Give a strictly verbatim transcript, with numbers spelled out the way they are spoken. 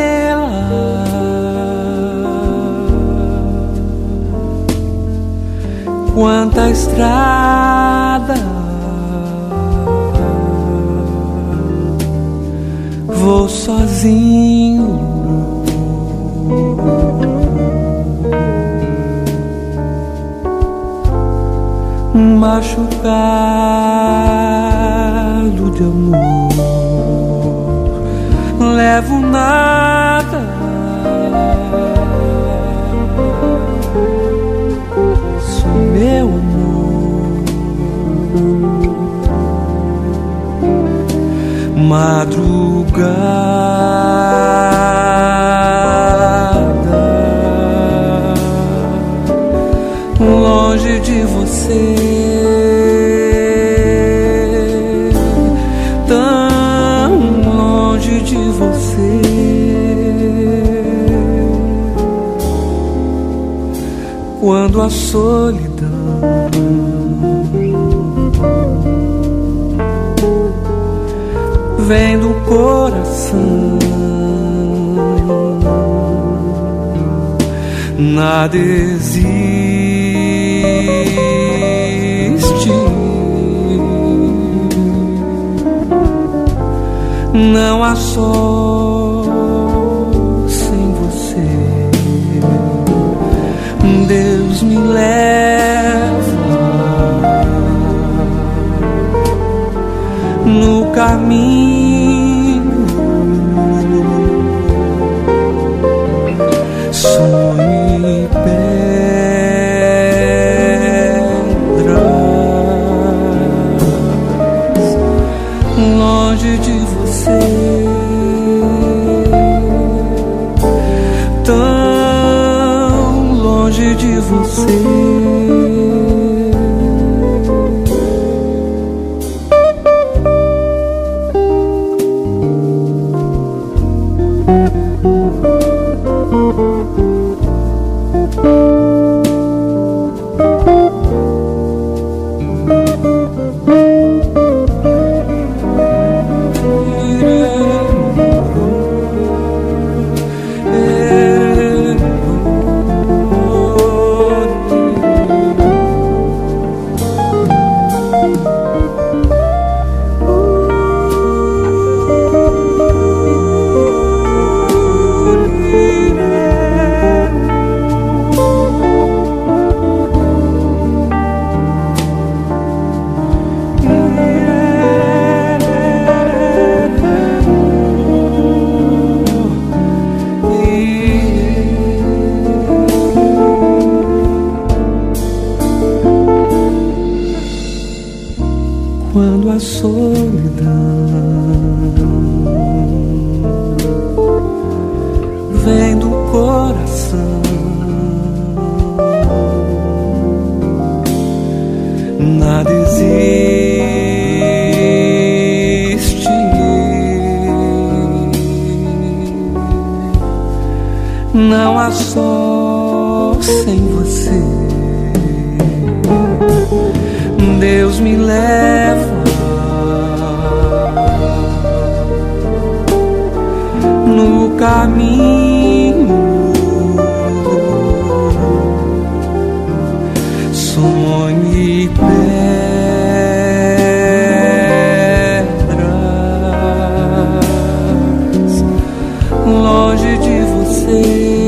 Quanta estrada vou sozinho, machucado de amor, levo nada, sou meu amor, madrugada, longe de você, tão longe de você, quando a solidão vem do coração, nada existe, não há sol sem você. Deus me leva no caminho, sonho e pedras, longe de você, tão longe de você. Quando a solidão vem do coração, nada existe, não há sol sem você. Deus me leva no caminho, sonho e pedras, longe de você.